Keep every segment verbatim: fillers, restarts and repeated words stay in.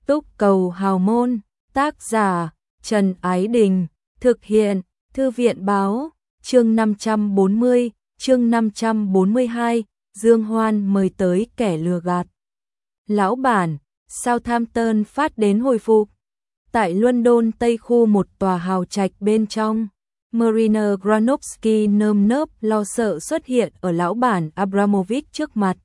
Túc cầu hào môn, tác giả Trần Ái Đình, thực hiện Thư viện báo, chương năm trăm bốn mươi, chương năm trăm bốn mươi hai, Dương Hoan mời tới kẻ lừa gạt. Lão bản, Southampton phát đến hồi phục. Tại London Tây khu một tòa hào trạch bên trong, Marina Granovsky nơm nớp lo sợ xuất hiện ở lão bản Abramovich trước mặt.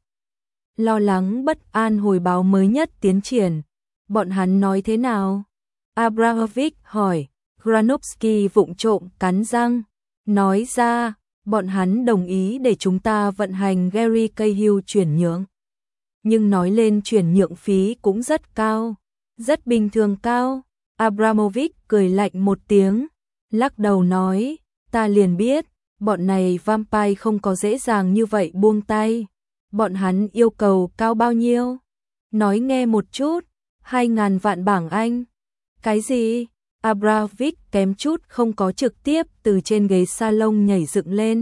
Lo lắng bất an hồi báo mới nhất tiến triển. Bọn hắn nói thế nào? Abramovich hỏi. Granovsky vụng trộm cắn răng, nói ra, bọn hắn đồng ý để chúng ta vận hành Gary Cahill chuyển nhượng. Nhưng nói lên chuyển nhượng phí cũng rất cao, rất bình thường cao. Abramovich cười lạnh một tiếng, lắc đầu nói, ta liền biết, bọn này vampire không có dễ dàng như vậy buông tay. Bọn hắn yêu cầu cao bao nhiêu? Nói nghe một chút, hai ngàn vạn bảng Anh. Cái gì? Abramovich kém chút không có trực tiếp từ trên ghế salon nhảy dựng lên.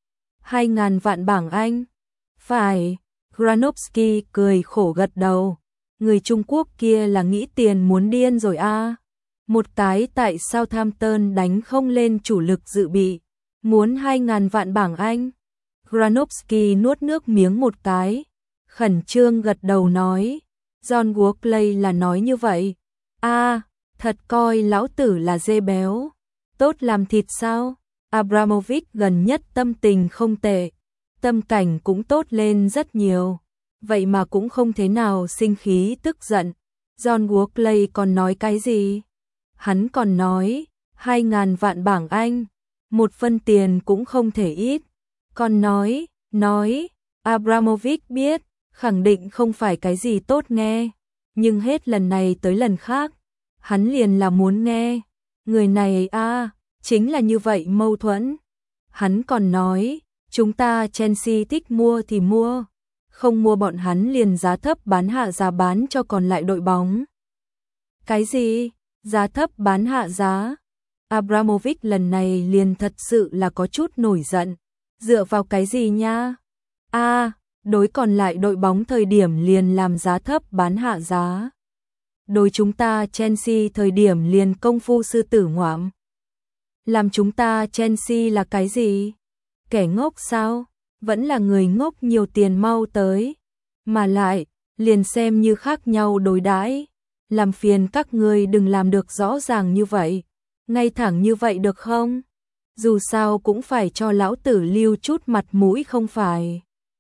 Hai ngàn vạn bảng Anh? Phải, Granovsky cười khổ gật đầu. Người Trung Quốc kia là nghĩ tiền muốn điên rồi a. À. Một cái tại Southampton đánh không lên chủ lực dự bị, muốn hai ngàn vạn bảng Anh. Granovsky nuốt nước miếng một cái, khẩn trương gật đầu nói, John Walkley là nói như vậy. A, à, thật coi lão tử là dê béo, tốt làm thịt sao? Abramovich gần nhất tâm tình không tệ, tâm cảnh cũng tốt lên rất nhiều, vậy mà cũng không thế nào sinh khí tức giận. John Walkley còn nói cái gì? Hắn còn nói, hai ngàn vạn bảng Anh, một phân tiền cũng không thể ít. Còn nói, nói, Abramovich biết, khẳng định không phải cái gì tốt nghe, nhưng hết lần này tới lần khác, hắn liền là muốn nghe. Người này a, à, chính là như vậy mâu thuẫn. Hắn còn nói, chúng ta Chelsea thích mua thì mua, không mua bọn hắn liền giá thấp bán hạ giá bán cho còn lại đội bóng. Cái gì? Giá thấp bán hạ giá? Abramovich lần này liền thật sự là có chút nổi giận. Dựa vào cái gì nha? A, à, đối còn lại đội bóng thời điểm liền làm giá thấp bán hạ giá. Đối chúng ta Chelsea thời điểm liền công phu sư tử ngoạm. Làm chúng ta Chelsea là cái gì? Kẻ ngốc sao? Vẫn là người ngốc nhiều tiền mau tới. Mà lại, liền xem như khác nhau đối đãi. Làm phiền các ngươi đừng làm được rõ ràng như vậy. Ngay thẳng như vậy được không? Dù sao cũng phải cho lão tử lưu chút mặt mũi không phải.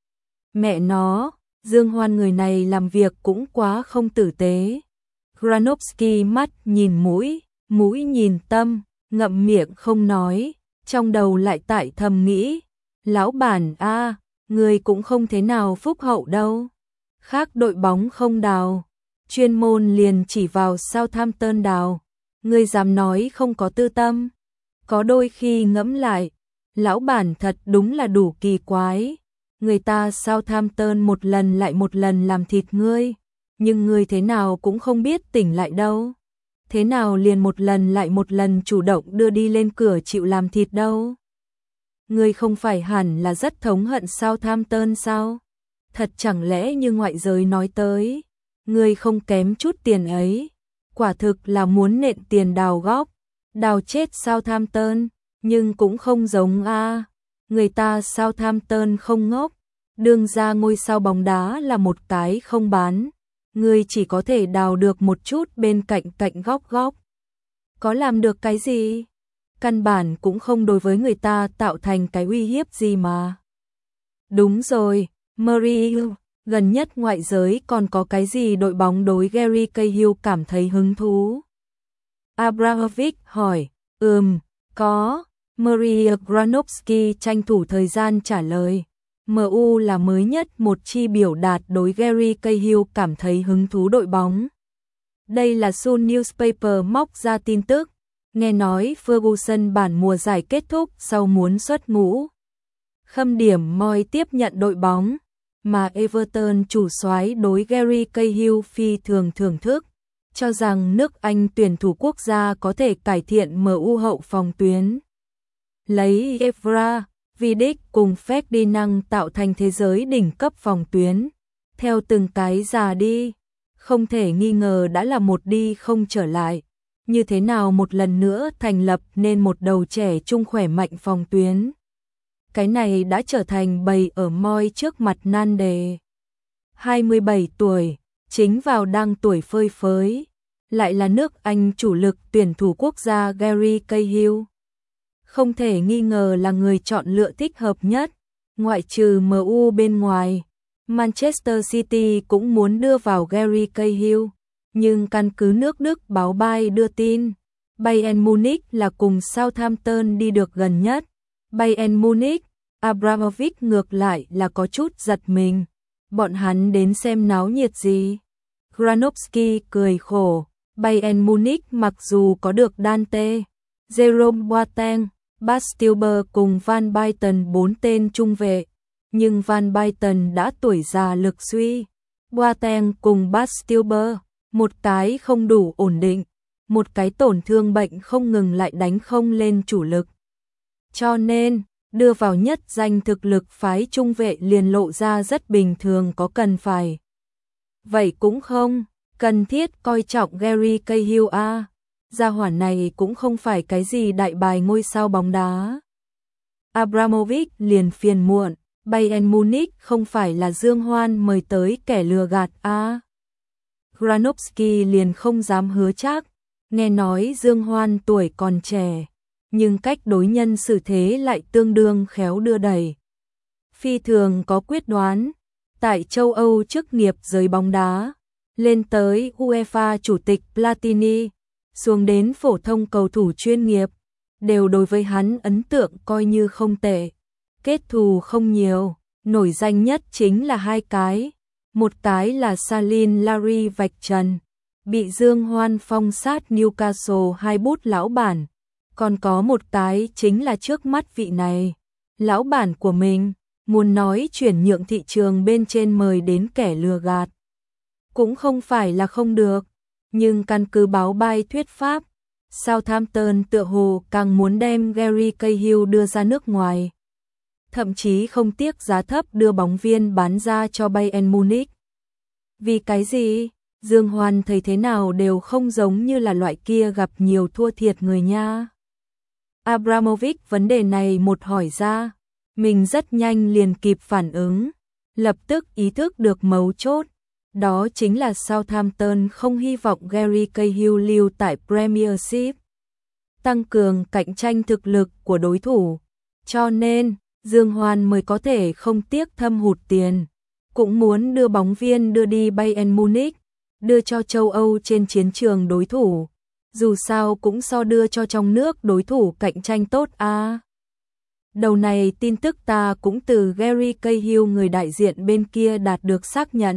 Mẹ nó, Dương Hoan người này làm việc cũng quá không tử tế. Granovsky mắt nhìn mũi, mũi nhìn tâm, ngậm miệng không nói, trong đầu lại tại thầm nghĩ. Lão bản a, à, người cũng không thế nào phúc hậu đâu. Khác đội bóng không đào, chuyên môn liền chỉ vào Southampton đào. Người dám nói không có tư tâm. Có đôi khi ngẫm lại, lão bản thật đúng là đủ kỳ quái. Người ta Southampton một lần lại một lần làm thịt ngươi, nhưng ngươi thế nào cũng không biết tỉnh lại đâu. Thế nào liền một lần lại một lần chủ động đưa đi lên cửa chịu làm thịt đâu. Ngươi không phải hẳn là rất thống hận Southampton sao? Thật chẳng lẽ như ngoại giới nói tới, ngươi không kém chút tiền ấy, quả thực là muốn nện tiền đào góc. Đào chết Southampton, nhưng cũng không giống a. À. Người ta Southampton không ngốc, đương ra ngôi sao bóng đá là một cái không bán, người chỉ có thể đào được một chút bên cạnh cạnh góc góc. Có làm được cái gì? Căn bản cũng không đối với người ta tạo thành cái uy hiếp gì mà. Đúng rồi, Murray, gần nhất ngoại giới còn có cái gì đội bóng đối Gary Cahill cảm thấy hứng thú? Abramovich hỏi. Ừm, có. Maria Granovsky tranh thủ thời gian trả lời. em u là mới nhất một chi biểu đạt đối Gary Cahill cảm thấy hứng thú đội bóng. Đây là Sun Newspaper móc ra tin tức. Nghe nói Ferguson bản mùa giải kết thúc sau muốn xuất ngũ. Khâm điểm moi tiếp nhận đội bóng, mà Everton chủ soái đối Gary Cahill phi thường thưởng thức. Cho rằng nước Anh tuyển thủ quốc gia có thể cải thiện em u hậu phòng tuyến. Lấy Evra, Vidic cùng Ferdinand tạo thành thế giới đỉnh cấp phòng tuyến. Theo từng cái già đi, không thể nghi ngờ đã là một đi không trở lại. Như thế nào một lần nữa thành lập nên một đầu trẻ trung khỏe mạnh phòng tuyến. Cái này đã trở thành bầy ở moi trước mặt nan đề. hai mươi bảy tuổi, chính vào đang tuổi phơi phới, lại là nước Anh chủ lực tuyển thủ quốc gia Gary Cahill. Không thể nghi ngờ là người chọn lựa thích hợp nhất, ngoại trừ em u bên ngoài. Manchester City cũng muốn đưa vào Gary Cahill, nhưng căn cứ nước Đức báo Bild đưa tin, Bayern Munich là cùng Southampton đi được gần nhất. Bayern Munich, Abramovich ngược lại là có chút giật mình. Bọn hắn đến xem náo nhiệt gì? Granovsky cười khổ. Bayern Munich mặc dù có được Dante, Jerome Boateng, Bastilber cùng Van Basten bốn tên trung vệ, nhưng Van Basten đã tuổi già lực suy. Boateng cùng Bastilber, một cái không đủ ổn định, một cái tổn thương bệnh không ngừng lại đánh không lên chủ lực. Cho nên, đưa vào nhất danh thực lực phái trung vệ liền lộ ra rất bình thường, có cần phải. Vậy cũng không, cần thiết coi trọng Gary Cahill a. Gia hỏa này cũng không phải cái gì đại bài ngôi sao bóng đá. Abramovich liền phiền muộn, Bayern Munich không phải là Dương Hoan mời tới kẻ lừa gạt a. Granovsky liền không dám hứa chắc, nghe nói Dương Hoan tuổi còn trẻ, nhưng cách đối nhân xử thế lại tương đương khéo đưa đẩy. Phi thường có quyết đoán, tại châu Âu chức nghiệp giới bóng đá, lên tới UEFA chủ tịch Platini, xuống đến phổ thông cầu thủ chuyên nghiệp, đều đối với hắn ấn tượng coi như không tệ. Kết thù không nhiều, nổi danh nhất chính là hai cái. Một cái là Salin Larry vạch trần, bị Dương Hoan phong sát Newcastle hai bút lão bản. Còn có một cái chính là trước mắt vị này, lão bản của mình, muốn nói chuyển nhượng thị trường bên trên mời đến kẻ lừa gạt. Cũng không phải là không được, nhưng căn cứ báo Bild thuyết pháp, Southampton tựa hồ càng muốn đem Gary Cahill đưa ra nước ngoài. Thậm chí không tiếc giá thấp đưa bóng viên bán ra cho Bayern Munich. Vì cái gì? Dương Hoan thấy thế nào đều không giống như là loại kia gặp nhiều thua thiệt người nha. Abramovich vấn đề này một hỏi ra, mình rất nhanh liền kịp phản ứng, lập tức ý thức được mấu chốt. Đó chính là Southampton không hy vọng Gary Cahill lưu tại Premiership, tăng cường cạnh tranh thực lực của đối thủ. Cho nên, Dương Hoan mới có thể không tiếc thâm hụt tiền, cũng muốn đưa bóng viên đưa đi Bayern Munich, đưa cho châu Âu trên chiến trường đối thủ. Dù sao cũng so đưa cho trong nước đối thủ cạnh tranh tốt a. À. Đầu này tin tức ta cũng từ Gary Cahill người đại diện bên kia đạt được xác nhận.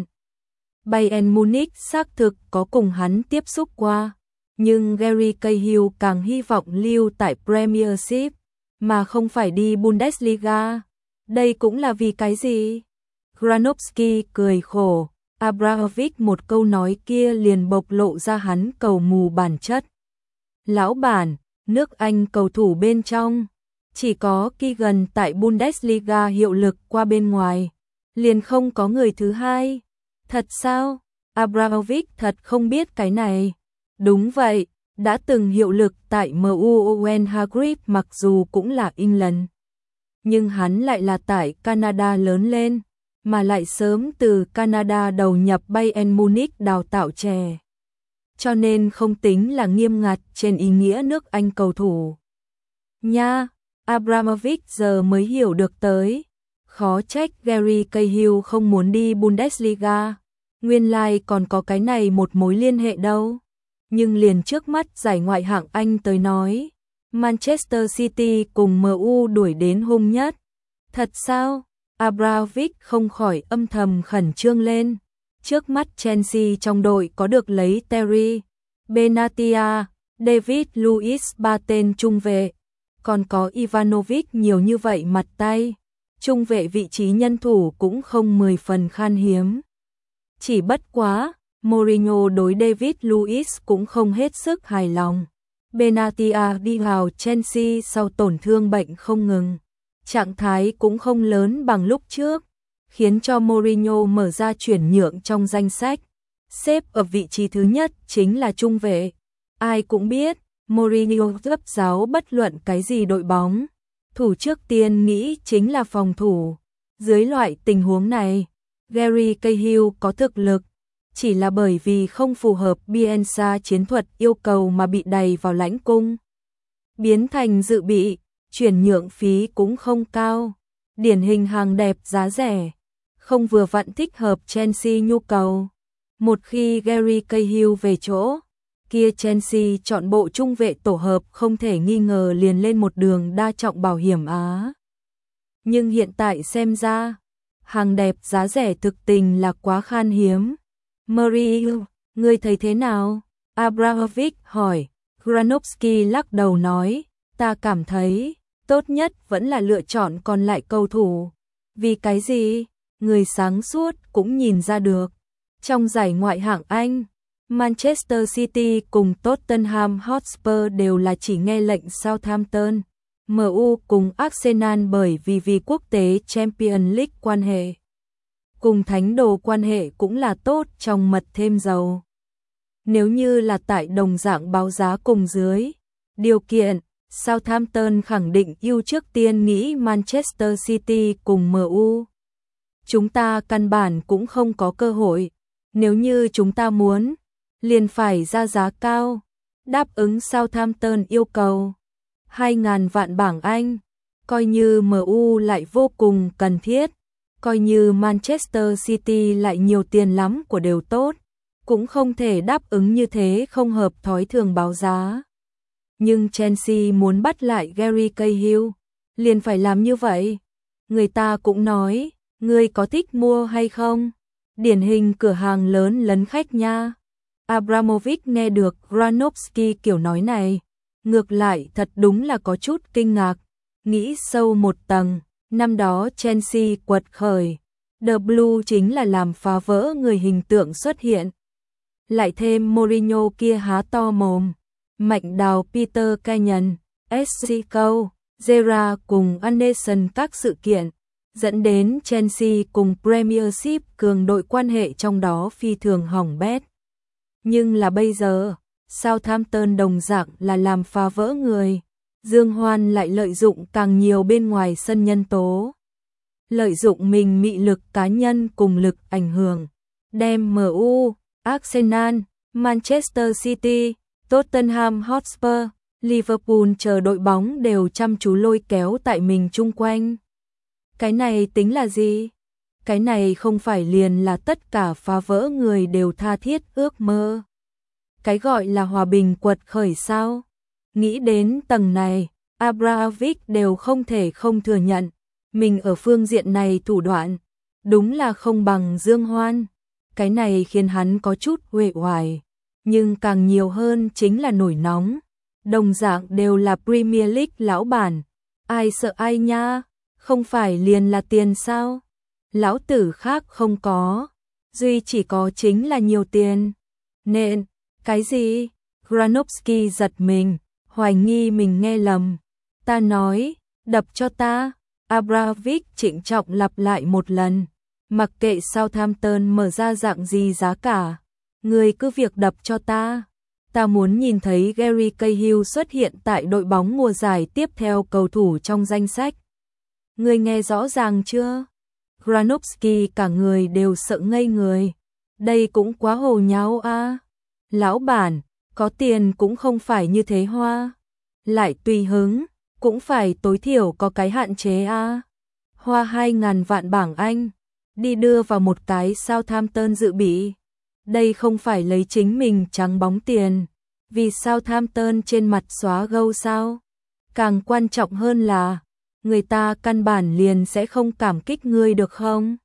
Bayern Munich xác thực có cùng hắn tiếp xúc qua, nhưng Gary Cahill càng hy vọng lưu tại Premiership, mà không phải đi Bundesliga. Đây cũng là vì cái gì? Granovsky cười khổ, Abramovich một câu nói kia liền bộc lộ ra hắn cầu mù bản chất. Lão bản, nước Anh cầu thủ bên trong, chỉ có Keegan tại Bundesliga hiệu lực qua bên ngoài, liền không có người thứ hai. Thật sao? Abramovich thật không biết cái này. Đúng vậy, đã từng hiệu lực tại em u Owen Hargreaves mặc dù cũng là England. Nhưng hắn lại là tại Canada lớn lên, mà lại sớm từ Canada đầu nhập Bayern Munich đào tạo trẻ. Cho nên không tính là nghiêm ngặt trên ý nghĩa nước Anh cầu thủ. Nha, Abramovich giờ mới hiểu được tới. Khó trách Gary Cahill không muốn đi Bundesliga. Nguyên lai like còn có cái này một mối liên hệ đâu. Nhưng liền trước mắt giải ngoại hạng Anh tới nói, Manchester City cùng em u đuổi đến hung nhất. Thật sao? Abramovich không khỏi âm thầm khẩn trương lên. Trước mắt Chelsea trong đội có được lấy Terry, Benatia, David Luiz ba tên trung vệ. Còn có Ivanovic nhiều như vậy mặt tay. Trung vệ vị trí nhân thủ cũng không mười phần khan hiếm. Chỉ bất quá, Mourinho đối David Luiz cũng không hết sức hài lòng. Benatia đi vào Chelsea sau tổn thương bệnh không ngừng. Trạng thái cũng không lớn bằng lúc trước, khiến cho Mourinho mở ra chuyển nhượng trong danh sách. xếp ở vị trí thứ nhất chính là trung vệ. Ai cũng biết, Mourinho gấp giáo bất luận cái gì đội bóng. Thủ trước tiên nghĩ chính là phòng thủ. Dưới loại tình huống này, Gary Cahill có thực lực, chỉ là bởi vì không phù hợp Bielsa chiến thuật yêu cầu mà bị đày vào lãnh cung. Biến thành dự bị, chuyển nhượng phí cũng không cao. Điển hình hàng đẹp giá rẻ, không vừa vặn thích hợp Chelsea nhu cầu. Một khi Gary Cahill về chỗ, kia Chelsea chọn bộ trung vệ tổ hợp không thể nghi ngờ liền lên một đường đa trọng bảo hiểm Á. Nhưng hiện tại xem ra, hàng đẹp giá rẻ thực tình là quá khan hiếm. Mourinho, ngươi thấy thế nào? Abramovich hỏi. Granovsky lắc đầu nói, ta cảm thấy, tốt nhất vẫn là lựa chọn còn lại cầu thủ. Vì cái gì? Người sáng suốt cũng nhìn ra được. Trong giải ngoại hạng Anh, Manchester City cùng Tottenham Hotspur đều là chỉ nghe lệnh Southampton. em u cùng Arsenal bởi vì vì quốc tế Champions League quan hệ. Cùng thánh đồ quan hệ cũng là tốt trong mật thêm dầu. Nếu như là tại đồng dạng báo giá cùng dưới điều kiện, Southampton khẳng định ưu trước tiên nghĩ Manchester City cùng em u. Chúng ta căn bản cũng không có cơ hội. Nếu như chúng ta muốn, liền phải ra giá cao, đáp ứng Southampton yêu cầu. hai ngàn vạn bảng Anh, coi như em u lại vô cùng cần thiết, coi như Manchester City lại nhiều tiền lắm của đều tốt, cũng không thể đáp ứng như thế không hợp thói thường báo giá. Nhưng Chelsea muốn bắt lại Gary Cahill, liền phải làm như vậy. Người ta cũng nói, ngươi có thích mua hay không? Điển hình cửa hàng lớn lấn khách nha. Abramovich nghe được Granovsky kiểu nói này, ngược lại thật đúng là có chút kinh ngạc. Nghĩ sâu một tầng, năm đó Chelsea quật khởi, The Blue chính là làm phá vỡ người hình tượng xuất hiện. Lại thêm Mourinho kia há to mồm, mạnh đào Peter Kenyon, ét xê Cole, Gerrard cùng Anderson các sự kiện, dẫn đến Chelsea cùng Premiership cường đội quan hệ trong đó phi thường hỏng bét. Nhưng là bây giờ, Southampton đồng dạng là làm phá vỡ người. Dương Hoan lại lợi dụng càng nhiều bên ngoài sân nhân tố. Lợi dụng mình mị lực cá nhân cùng lực ảnh hưởng. Đem em u, Arsenal, Manchester City, Tottenham Hotspur, Liverpool chờ đội bóng đều chăm chú lôi kéo tại mình chung quanh. Cái này tính là gì? Cái này không phải liền là tất cả phá vỡ người đều tha thiết ước mơ. Cái gọi là hòa bình quật khởi sao? Nghĩ đến tầng này, Abramovich đều không thể không thừa nhận. Mình ở phương diện này thủ đoạn, đúng là không bằng Dương Hoan. Cái này khiến hắn có chút uể oải. Nhưng càng nhiều hơn chính là nổi nóng. Đồng dạng đều là Premier League lão bản. Ai sợ ai nha? Không phải liền là tiền sao? Lão tử khác không có. Duy chỉ có chính là nhiều tiền. Nên, cái gì? Granovsky giật mình, hoài nghi mình nghe lầm. Ta nói, đập cho ta. Abramovich trịnh trọng lặp lại một lần. Mặc kệ Southampton mở ra dạng gì giá cả, người cứ việc đập cho ta. Ta muốn nhìn thấy Gary Cahill xuất hiện tại đội bóng mùa giải tiếp theo cầu thủ trong danh sách. Người nghe rõ ràng chưa? Granovsky cả người đều sợ ngây người. Đây cũng quá hồ nháo a. À. Lão bản, có tiền cũng không phải như thế hoa. Lại tùy hứng, cũng phải tối thiểu có cái hạn chế a. À. Hoa hai ngàn vạn bảng Anh, đi đưa vào một cái Southampton dự bị. Đây không phải lấy chính mình trắng bóng tiền, vì Southampton trên mặt xóa gâu sao? Càng quan trọng hơn là, người ta căn bản liền sẽ không cảm kích ngươi được không?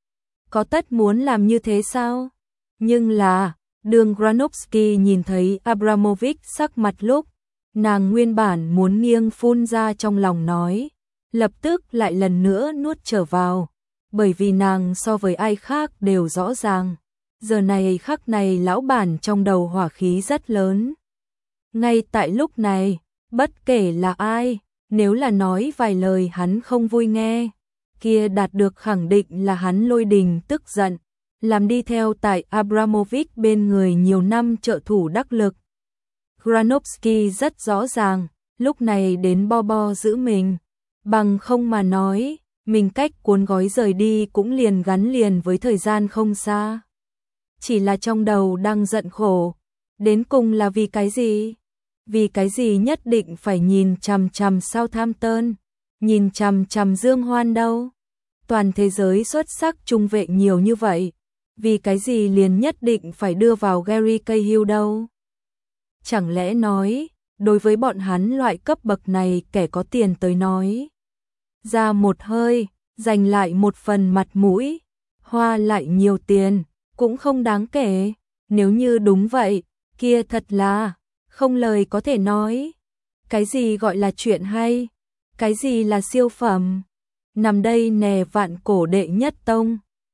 Có tất muốn làm như thế sao? Nhưng là, đường Granovsky nhìn thấy Abramovich sắc mặt lúc, nàng nguyên bản muốn nghiêng phun ra trong lòng nói, lập tức lại lần nữa nuốt trở vào, bởi vì nàng so với ai khác đều rõ ràng. Giờ này khắc này lão bản trong đầu hỏa khí rất lớn. Ngay tại lúc này, bất kể là ai, nếu là nói vài lời hắn không vui nghe, kia đạt được khẳng định là hắn lôi đình tức giận, làm đi theo tại Abramovich bên người nhiều năm trợ thủ đắc lực. Granovsky rất rõ ràng, lúc này đến bo bo giữ mình, bằng không mà nói, mình cách cuốn gói rời đi cũng liền gắn liền với thời gian không xa. Chỉ là trong đầu đang giận khổ, đến cùng là vì cái gì? Vì cái gì nhất định phải nhìn chằm chằm Southampton, nhìn chằm chằm Dương Hoan đâu? Toàn thế giới xuất sắc trung vệ nhiều như vậy, vì cái gì liền nhất định phải đưa vào Gary Cahill đâu? Chẳng lẽ nói, đối với bọn hắn loại cấp bậc này kẻ có tiền tới nói, ra một hơi, giành lại một phần mặt mũi, hoa lại nhiều tiền, cũng không đáng kể. Nếu như đúng vậy, kia thật là không lời có thể nói. Cái gì gọi là chuyện hay? Cái gì là siêu phẩm? Nằm đây nè vạn cổ đệ nhất tông.